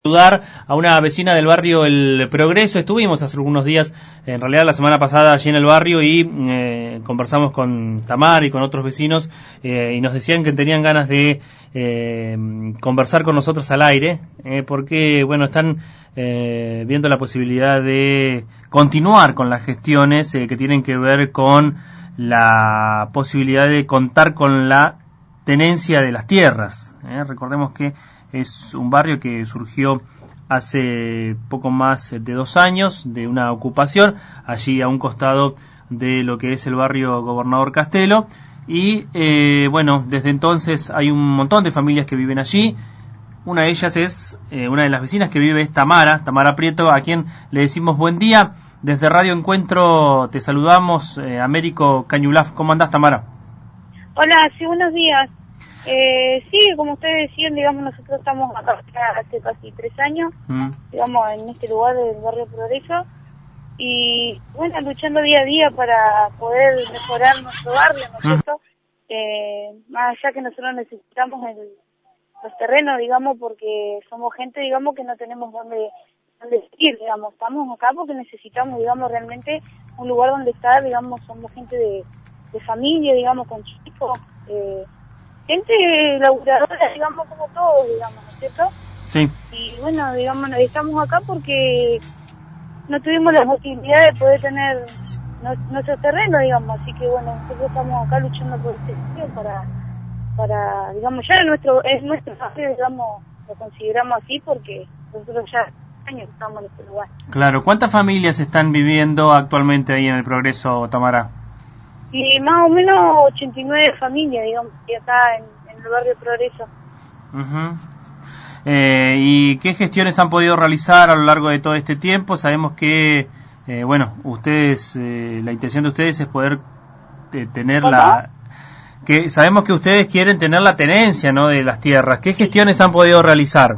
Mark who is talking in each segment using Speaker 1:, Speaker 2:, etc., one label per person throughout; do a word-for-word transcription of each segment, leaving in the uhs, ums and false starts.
Speaker 1: Saludar a una vecina del barrio El Progreso. Estuvimos hace algunos días, en realidad la semana pasada, allí en el barrio y eh, conversamos con Tamara y con otros vecinos eh, y nos decían que tenían ganas de eh, conversar con nosotros al aire eh, porque, bueno, están eh, viendo la posibilidad de continuar con las gestiones eh, que tienen que ver con la posibilidad de contar con la tenencia de las tierras. Eh. Recordemos que es un barrio que surgió hace poco más de dos años de una ocupación, allí a un costado de lo que es el barrio Gobernador Castelo, y eh, bueno, desde entonces hay un montón de familias que viven allí. Una de ellas es, eh, una de las vecinas que vive es Tamara, Tamara Prieto, a quien le decimos buen día. Desde Radio Encuentro te saludamos, eh, Américo Cañulaf. ¿Cómo andás, Tamara?
Speaker 2: Hola, sí, buenos días. Eh, sí, como ustedes decían, digamos, nosotros estamos acá hace casi tres años, mm. digamos, en este lugar del barrio Progreso, y bueno, luchando día a día para poder mejorar nuestro barrio, ¿no es cierto? Mm. Eh, más allá que nosotros necesitamos el, los terrenos, digamos, porque somos gente, digamos, que no tenemos dónde, dónde ir, digamos, estamos acá porque necesitamos, digamos, realmente un lugar donde estar, digamos, somos gente de, de familia, digamos, con chicos, eh, gente laburadora, digamos, como todos, digamos, ¿no es cierto?
Speaker 1: Sí.
Speaker 2: Y bueno, digamos, estamos acá porque no tuvimos la posibilidad de poder tener no, nuestro terreno, digamos, así que bueno, nosotros estamos acá luchando por este sitio para, para, digamos, ya es nuestro, es nuestro barrio, digamos, lo consideramos así porque nosotros ya años estamos en este lugar.
Speaker 1: Claro, ¿cuántas familias están viviendo actualmente ahí en el Progreso, Tamara?
Speaker 2: Y más o menos ochenta y nueve familias, digamos, que acá en, en el barrio Progreso.
Speaker 1: Uh-huh. Eh, ¿Y qué gestiones han podido realizar a lo largo de todo este tiempo? Sabemos que, eh, bueno, ustedes, eh, la intención de ustedes es poder eh, tener
Speaker 2: ¿Cómo?
Speaker 1: la... que sabemos que ustedes quieren tener la tenencia, ¿no?, de las tierras. ¿Qué gestiones han podido realizar?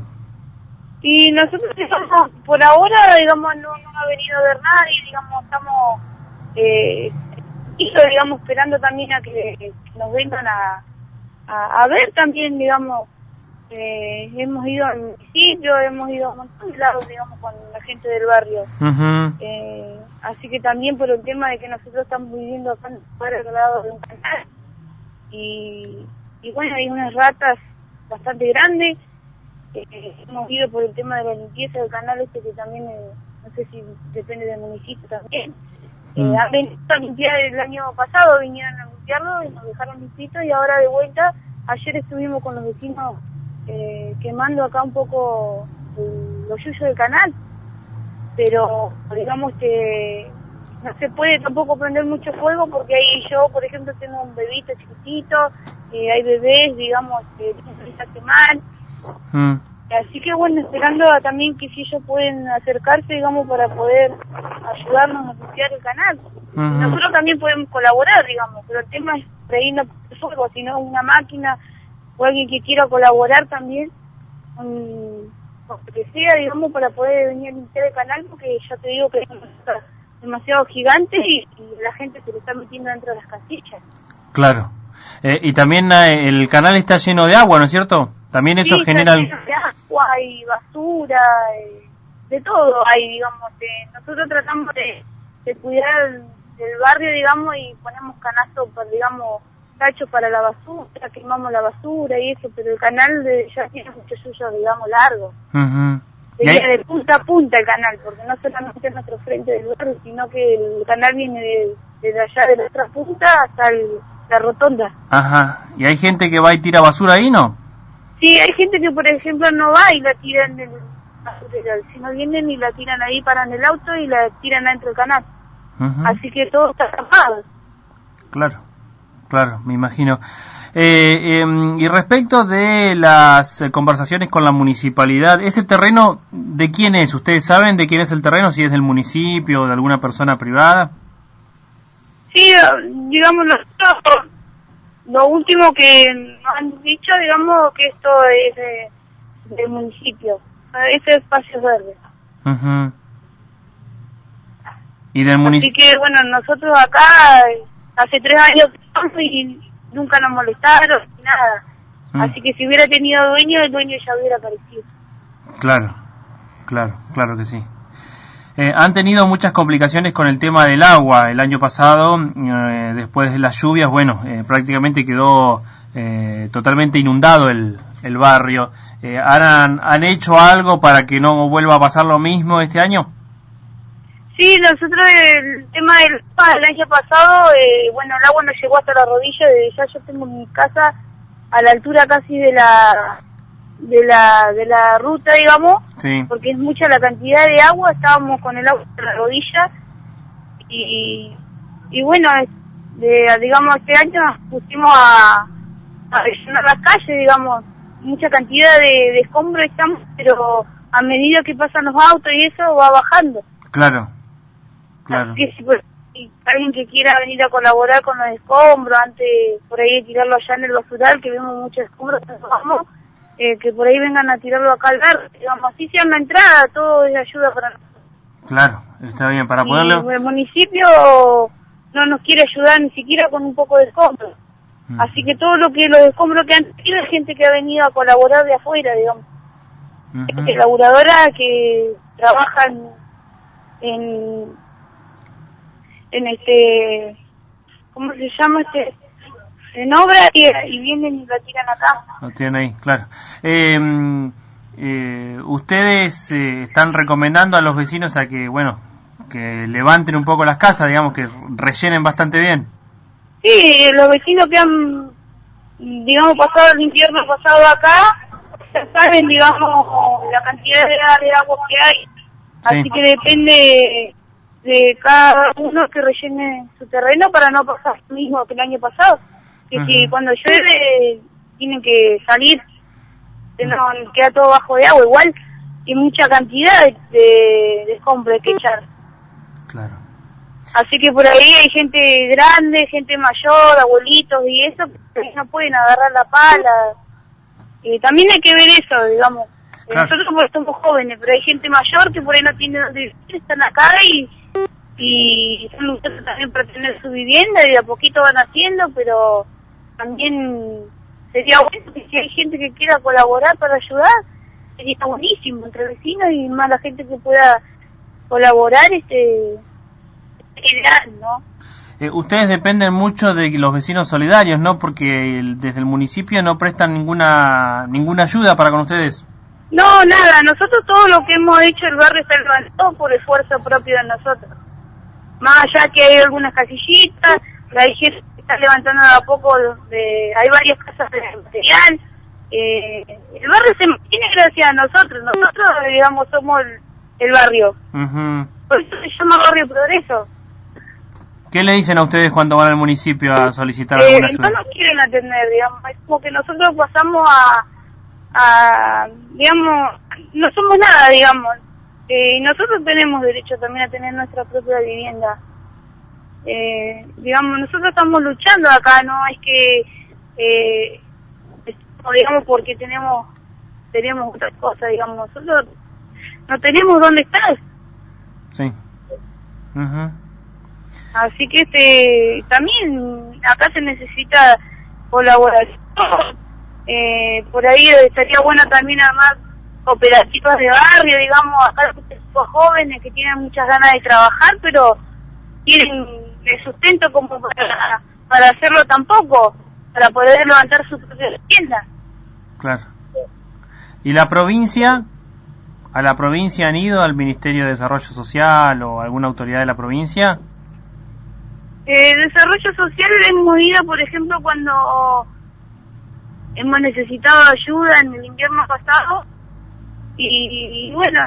Speaker 2: Y nosotros, digamos, por ahora, digamos, no, no ha venido a ver nadie, digamos, estamos... Eh, Y digamos, esperando también a que, que nos vengan a, a, a ver también, digamos, eh, hemos ido al municipio, hemos ido a un montón de lados, digamos, con la gente del barrio. Uh-huh. Eh, así que también por el tema de que nosotros estamos viviendo acá en el lado de un canal, y, y bueno, hay unas ratas bastante grandes, eh, hemos ido por el tema de la limpieza del canal este que también, eh, no sé si depende del municipio también. Eh, han venido a limpiar el año pasado, vinieron a limpiarlo y nos dejaron limpitos, y ahora de vuelta, ayer estuvimos con los vecinos eh, quemando acá un poco el, los yuyos del canal, pero digamos que no se puede tampoco prender mucho fuego porque ahí yo, por ejemplo, tengo un bebito chiquitito, eh, hay bebés, digamos, que se hace mal. Mm. Así que bueno, esperando a también que si ellos pueden acercarse, digamos, para poder ayudarnos a limpiar el canal. Uh-huh. Nosotros también podemos colaborar, digamos, pero el tema es de ir no por fuego, sino una máquina o alguien que quiera colaborar también, um, con lo que sea, digamos, para poder venir a limpiar el canal, porque ya te digo que es demasiado gigante y, y la gente se le está metiendo dentro de las casillas.
Speaker 1: Claro. Eh, y también eh, el canal está lleno de agua, ¿no es cierto? También eso
Speaker 2: sí,
Speaker 1: genera...
Speaker 2: Sí, de agua y basura, eh, de todo hay, digamos. Eh, nosotros tratamos de, de cuidar del barrio, digamos, y ponemos canastos, para, digamos, tachos para la basura, quemamos la basura y eso, pero el canal de, ya tiene muchos suyos, digamos, largos. Uh-huh. Sería de punta a punta el canal, porque no solamente es nuestro frente del barrio, sino que el canal viene de, de allá de la otra punta hasta el, la rotonda.
Speaker 1: Ajá. ¿Y hay gente que va y tira basura ahí, no?
Speaker 2: Sí, hay gente que, por ejemplo, no va y la tira en el basural, sino vienen y la tiran ahí, paran el auto y la tiran adentro del canal. Uh-huh. Así que todo está tapado.
Speaker 1: Claro, claro, me imagino. Eh, eh, y respecto de las eh, conversaciones con la municipalidad, ¿ese terreno de quién es? ¿Ustedes saben de quién es el terreno? ¿Si es del municipio o de alguna persona privada?
Speaker 2: Sí, digamos, nosotros... Lo último que nos han dicho, digamos, que esto es de, del municipio, ese espacio verde. Uh-huh.
Speaker 1: ¿Y del municipio?
Speaker 2: Así que, bueno, nosotros acá hace tres años y nunca nos molestaron ni nada. Uh-huh. Así que si hubiera tenido dueño, el dueño ya hubiera aparecido.
Speaker 1: Claro, Claro, claro que sí. Eh, han tenido muchas complicaciones con el tema del agua. El año pasado, eh, después de las lluvias, bueno, eh, prácticamente quedó eh, totalmente inundado el, el barrio. Eh, ¿han, ¿Han hecho algo para que no vuelva a pasar lo mismo este año?
Speaker 2: Sí, nosotros el tema del el año pasado, eh, bueno, el agua nos llegó hasta la rodilla. Desde ya yo tengo mi casa a la altura casi de la de la de la ruta, digamos,
Speaker 1: sí.
Speaker 2: Porque es mucha la cantidad de agua. Estábamos con el agua hasta la rodilla y y bueno, de, digamos, este año nos pusimos a, a rellenar las calles, digamos, mucha cantidad de, de escombros estamos, pero a medida que pasan los autos y eso va bajando.
Speaker 1: Claro, claro.
Speaker 2: Así que si, pues, si alguien que quiera venir a colaborar con los escombros, antes por ahí de tirarlo allá en el basural, que vemos muchos escombros, vamos, eh, que por ahí vengan a tirarlo acá al bar, digamos, así sea una entrada, todo es ayuda para nosotros.
Speaker 1: Claro, está bien, para poderlo...
Speaker 2: Y el municipio no nos quiere ayudar ni siquiera con un poco de escombros. Mm. Así que todo lo que los escombros que han tenido es gente que ha venido a colaborar de afuera, digamos. Uh-huh. Es laboradora que trabajan en, en este, ¿cómo se llama este? En obra y, y vienen y la tiran acá.
Speaker 1: Lo tienen ahí, claro. Eh, eh, ustedes eh, están recomendando a los vecinos a que, bueno, que levanten un poco las casas, digamos, que rellenen bastante bien.
Speaker 2: Sí, los vecinos que han, digamos, pasado el invierno pasado acá, ya saben, digamos, la cantidad de, de agua que hay. Sí. Así que depende de cada uno que rellene su terreno para no pasar lo mismo que el año pasado. Que uh-huh. Si cuando llueve tienen que salir, no queda todo bajo de agua. Igual hay mucha cantidad de, de, de escombros que echar.
Speaker 1: Claro.
Speaker 2: Así que por ahí hay gente grande, gente mayor, abuelitos y eso, que no pueden agarrar la pala. Eh, también hay que ver eso, digamos. Claro. Nosotros porque somos jóvenes, pero hay gente mayor que por ahí no tiene donde vivir, están acá y, y están luchando también para tener su vivienda y de a poquito van haciendo, pero también sería bueno que si hay gente que quiera colaborar para ayudar, sería buenísimo entre vecinos y más la gente que pueda colaborar, este... ideal, ¿no?
Speaker 1: Eh, ustedes dependen mucho de los vecinos solidarios, ¿no? Porque el, desde el municipio no prestan ninguna ninguna ayuda para con ustedes.
Speaker 2: No, nada. Nosotros todo lo que hemos hecho el barrio está levantado por esfuerzo propio de nosotros. Más allá que hay algunas casillitas, hay gente que está levantando de a poco, de, hay varias casas de material. Eh, el barrio se mantiene gracias a nosotros. Nosotros, digamos, somos el, el barrio. Uh-huh. Por eso se llama Barrio Progreso.
Speaker 1: ¿Qué le dicen a ustedes cuando van al municipio a solicitar
Speaker 2: eh,
Speaker 1: alguna ayuda?
Speaker 2: No nos quieren atender, digamos. Es como que nosotros pasamos a, a digamos, no somos nada, digamos. Eh, y nosotros tenemos derecho también a tener nuestra propia vivienda. Eh, digamos, nosotros estamos luchando acá, no es que, eh, digamos, porque tenemos, tenemos otras cosas, digamos. Nosotros no tenemos dónde estar.
Speaker 1: Sí. Uh-huh.
Speaker 2: Así que este también acá se necesita colaboración. Eh, por ahí estaría bueno también armar cooperativas de barrio, digamos, acá los jóvenes que tienen muchas ganas de trabajar, pero tienen el sustento como para, para hacerlo tampoco, para poder levantar su propia tienda.
Speaker 1: Claro. ¿Y la provincia? ¿A la provincia han ido, al Ministerio de Desarrollo Social o alguna autoridad de la provincia?
Speaker 2: Eh, desarrollo social hemos ido, por ejemplo, cuando hemos necesitado ayuda en el invierno pasado y, y bueno.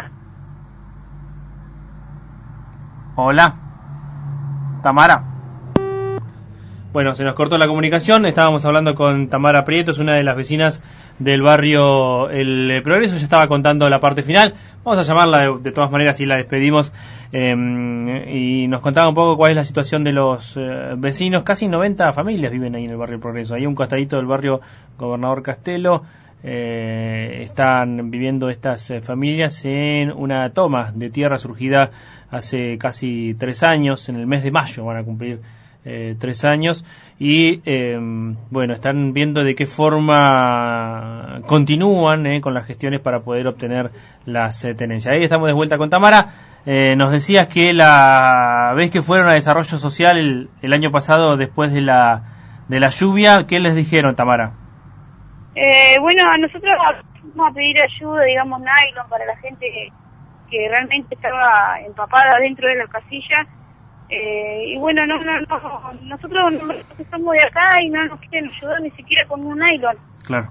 Speaker 1: Hola, Tamara. Bueno, se nos cortó la comunicación. Estábamos hablando con Tamara Prieto, es una de las vecinas del barrio El Progreso. Ya estaba contando la parte final. Vamos a llamarla de, de todas maneras y la despedimos. Eh, y nos contaba un poco cuál es la situación de los eh, vecinos. Casi noventa familias viven ahí en el barrio El Progreso. Ahí un costadito del barrio Gobernador Castelo. Eh, están viviendo estas eh, familias en una toma de tierra surgida hace casi tres años. En el mes de mayo van a cumplir eh, tres años, y eh, bueno, están viendo de qué forma continúan eh, con las gestiones para poder obtener las eh, tenencias. Ahí estamos de vuelta con Tamara. Eh, nos decías que la vez que fueron a Desarrollo Social el, el año pasado, después de la de la lluvia, ¿qué les dijeron, Tamara?
Speaker 2: Eh, bueno, a nosotros vamos a pedir ayuda, digamos, nylon para la gente que, que realmente estaba empapada dentro de la casilla. Eh, y bueno, no, no, no, nosotros no, somos de acá y no nos quieren ayudar ni siquiera con un nylon.
Speaker 1: Claro.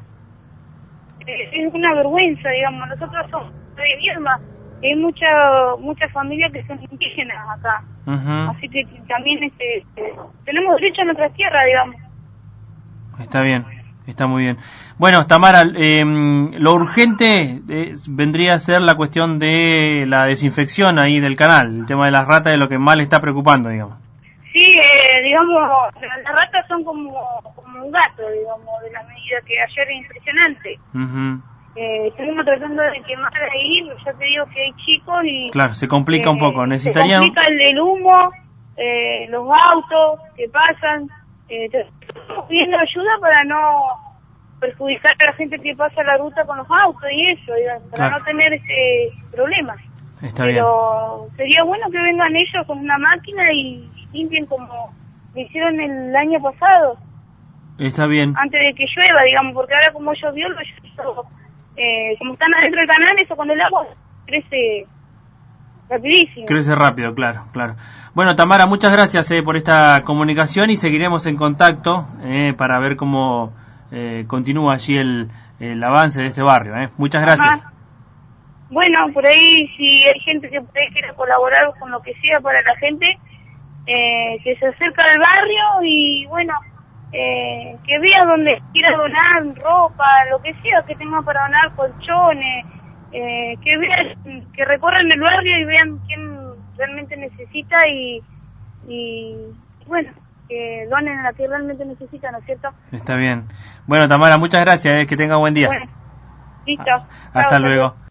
Speaker 2: Eh, es una vergüenza, digamos, nosotros somos de Viedma, hay mucha, muchas familias que son indígenas acá. Uh-huh. Así que también este, eh, tenemos derecho a nuestra tierra, digamos.
Speaker 1: Está bien. Está muy bien. Bueno, Tamara, eh, lo urgente eh, vendría a ser la cuestión de la desinfección ahí del canal, el tema de las ratas es lo que más le está preocupando, digamos.
Speaker 2: Sí, eh, digamos, las ratas son como, como un gato, digamos, de la medida que ayer es impresionante. Uh-huh. eh, estamos tratando de quemar ahí, ya te digo que hay chicos y...
Speaker 1: Claro, se complica eh, un poco, necesitarían...
Speaker 2: Se complica el del humo, eh, los autos que pasan... Eh, estamos pidiendo ayuda para no perjudicar a la gente que pasa la ruta con los autos y eso, digamos, para claro. no tener este problemas.
Speaker 1: Está
Speaker 2: Pero
Speaker 1: bien.
Speaker 2: Sería bueno que vengan ellos con una máquina y limpien como lo hicieron el año pasado.
Speaker 1: Está bien.
Speaker 2: Antes de que llueva, digamos, porque ahora como llovió, lo llovió, eh, como están adentro del canal, eso con el agua crece rapidísimo.
Speaker 1: Crece rápido, claro, claro. Bueno, Tamara, muchas gracias eh, por esta comunicación y seguiremos en contacto eh, para ver cómo eh, continúa allí el, el avance de este barrio. Eh. Muchas gracias.
Speaker 2: Ajá. Bueno, por ahí si hay gente que por ahí quiere colaborar con lo que sea para la gente, eh, que se acerca al barrio y bueno, eh, que vea donde quiera donar ropa, lo que sea, que tenga para donar colchones. Eh, que vean, que recorran el barrio y vean quién realmente necesita y, y bueno, que donen a la que realmente necesita, ¿no es cierto?
Speaker 1: Está bien. Bueno, Tamara, muchas gracias, eh, que tenga buen día.
Speaker 2: Bueno, listo.
Speaker 1: Hasta luego.